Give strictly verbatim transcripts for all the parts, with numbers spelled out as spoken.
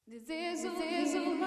Desejo, desejo,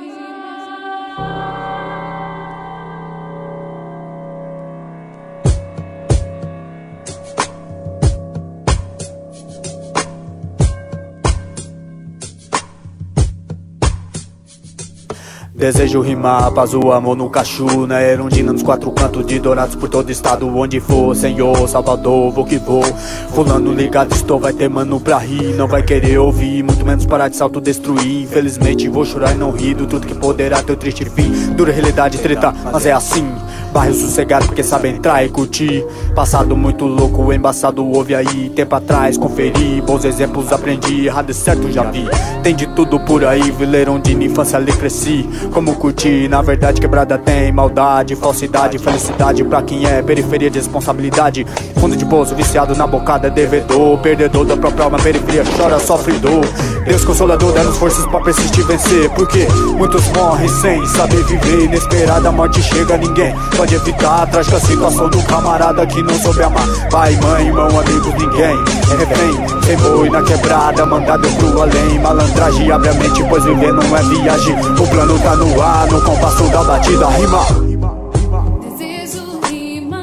Desejo rimar, paz, o amor no cachu, na Erundina, nos quatro cantos de Dourados, por todo estado, onde for, Senhor, Salvador, vou que vou. Fulano ligado estou, vai ter mano pra rir, não vai querer ouvir, muito menos parar de se autodestruir. Infelizmente vou chorar e não rir do tudo que poderá ter o triste fim. Dura realidade, treta, mas é assim. Bairro sossegado porque sabe entrar e curtir. Passado muito louco, embaçado, ouve aí. Tempo atrás, conferi, bons exemplos aprendi. Errado e certo já vi, tem de tudo por aí. Vileiro onde na infância ali cresci. Como curtir, na verdade quebrada tem maldade, falsidade, felicidade pra quem é periferia de responsabilidade. Fundo de poço, viciado na bocada, devedor, perdedor da própria alma, periferia chora, sofre dor. Deus consolador, dá-nos forças pra persistir e vencer, porque muitos morrem sem saber viver. Inesperada a morte chega, ninguém pode evitar a trágica situação do camarada que não soube amar. Pai, mãe, irmão, amigos, ninguém é refém, sem boi na quebrada, mandado pro além. Malandragem abre a mente, pois viver não é viagem. O plano tá no ar, no compasso da batida, rima. desejo rimar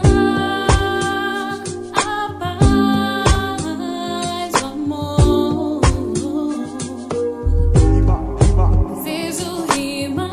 a paz, o amor. Desejo rimar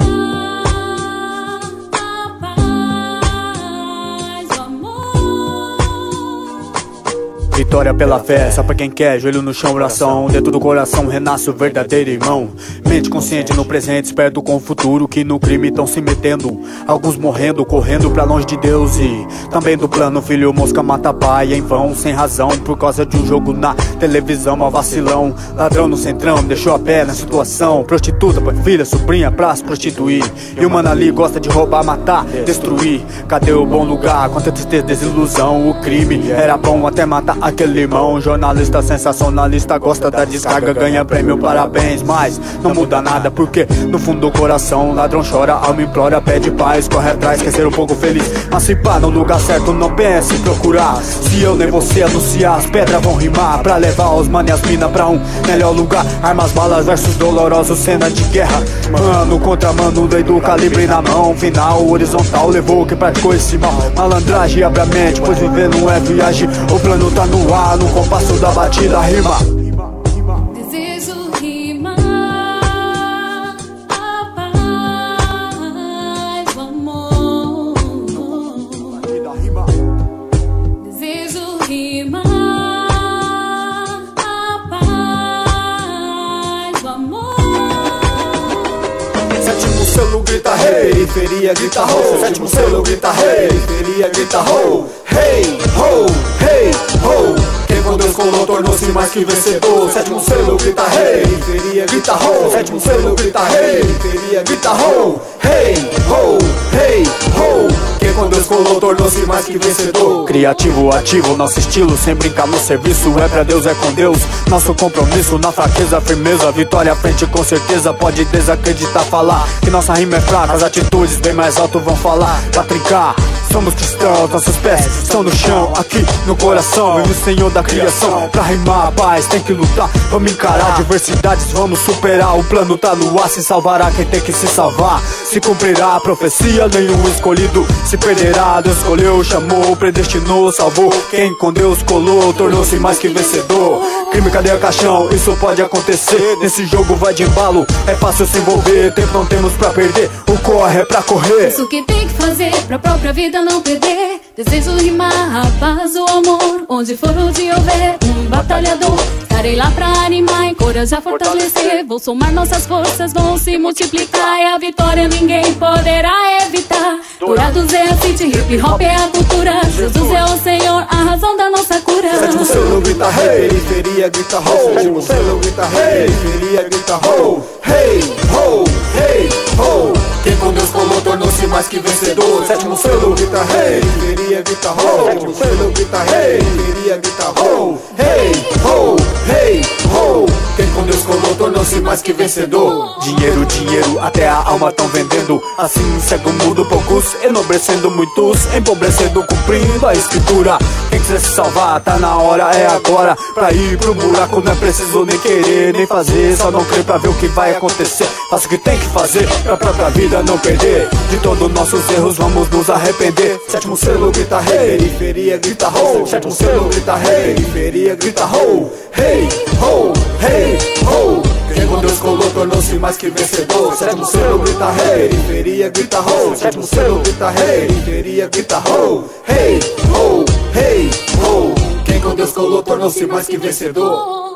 a paz, o amor. Vitória pela fé, só pra quem quer, joelho no chão, oração. Dentro do coração renasce o verdadeiro irmão. Mente consciente no presente, esperto com o futuro, que no crime tão se metendo. Alguns morrendo, correndo pra longe de Deus. E também do plano, filho, mosca mata pai em vão, sem razão, por causa de um jogo na televisão, mal vacilão. Ladrão no centrão, deixou a pé na situação. Prostituta, pai, filha, sobrinha pra se prostituir. E o mano ali gosta de roubar, matar, destruir. Cadê o bom lugar? Quanta tristeza, desilusão. O crime era bom até matar aquele irmão. Jornalista sensacionalista gosta da descarga, ganha prêmio, parabéns, mas não muda nada, porque no fundo do coração ladrão chora, alma implora, pede paz, corre atrás, quer ser um pouco feliz. Mas se pá no lugar certo, não pense em procurar. Se eu nem você anunciar, as pedras vão rimar pra levar os mano e as mina pra um melhor lugar. Armas, balas versus dolorosos, cena de guerra. Mano contra mano, lei do calibre na mão. Final horizontal, levou quem praticou esse mal. Malandragem abre a mente, pois viver não é viagem. O plano tá no ar, no compasso da batida, rima. Desejo rimar a paz, o amor. Desejo rimar a paz, o amor. Sétimo selo grita hey, periferia grita ho. Sétimo selo grita hey, periferia grita ho. Hey, ho, hey, ho. Quem com Deus colou tornou-se mais que vencedor. Sétimo selo grita hey, periferia grita ho. Sétimo selo grita hey, periferia grita ho. Hey, ho, hey, ho. Quem com Deus colou tornou-se mais que vencedor. Criativo, ativo, nosso estilo sem brincar no serviço. É pra Deus, é com Deus, nosso compromisso. Na fraqueza, firmeza, vitória à frente com certeza. Pode desacreditar, falar que nossa rima é fraca, as atitudes bem mais alto vão falar. Pra trincar, somos cristãos, nossos pés estão no chão. Aqui no coração, vive o Senhor da criação. Pra rimar a paz tem que lutar, vamos encarar adversidades, vamos superar. O plano tá no ar, se salvará quem tem que se salvar. Se cumprirá a profecia, nenhum escolhido se perderá. Deus escolheu, chamou, predestinou, salvou. Quem com Deus colou, tornou-se mais que vencedor. Crime, cadeia, caixão, isso pode acontecer. Nesse jogo vai de embalo, é fácil se envolver. Tempo não temos pra perder, o corre é pra correr. Isso que tem que fazer pra própria vida não perder. Desejo rimar a paz, o amor. Onde for onde houver um batalhador, estarei lá pra animar, encorajar, fortalecer. Vou somar nossas forças, vão se multiplicar. E a vitória ninguém poderá evitar. Dourados é a city, hip hop é a cultura. Jesus é o Senhor, a razão da nossa cura. Sétimo selo grita hey, periferia grita ho. Sétimo selo grita hey, periferia grita ho. Hey, ho, hey, ho. Quem com Deus colou tornou-se mais que vencedor. Sétimo selo grita hey, periferia grita ho. Sétimo selo grita hey, periferia grita ho. Hey, ho, hey, ho. Quem com Deus colou tornou-se mais que vencedor. Dinheiro, dinheiro, até a alma tão vendendo. Assim cego mudo poucos, enobrecendo muitos, empobrecendo, cumprindo a escritura. Quem quiser se salvar, tá na hora, é agora. Pra ir pro buraco não é preciso nem querer, nem fazer, só não crer pra ver o que vai acontecer. Faça o que tem que fazer, pra própria vida não perder. De todos nossos erros vamos nos arrepender. Sétimo selo grita hey, periferia grita ho. Sétimo selo grita hey, periferia grita ho. Hey, ho, hey, ho. Quem com Deus colou tornou-se mais que vencedor. Sétimo selo grita hey, periferia grita ho. Sétimo selo grita hey, periferia grita ho. Hey, ho, hey, ho. Quem com Deus colou tornou-se mais que vencedor.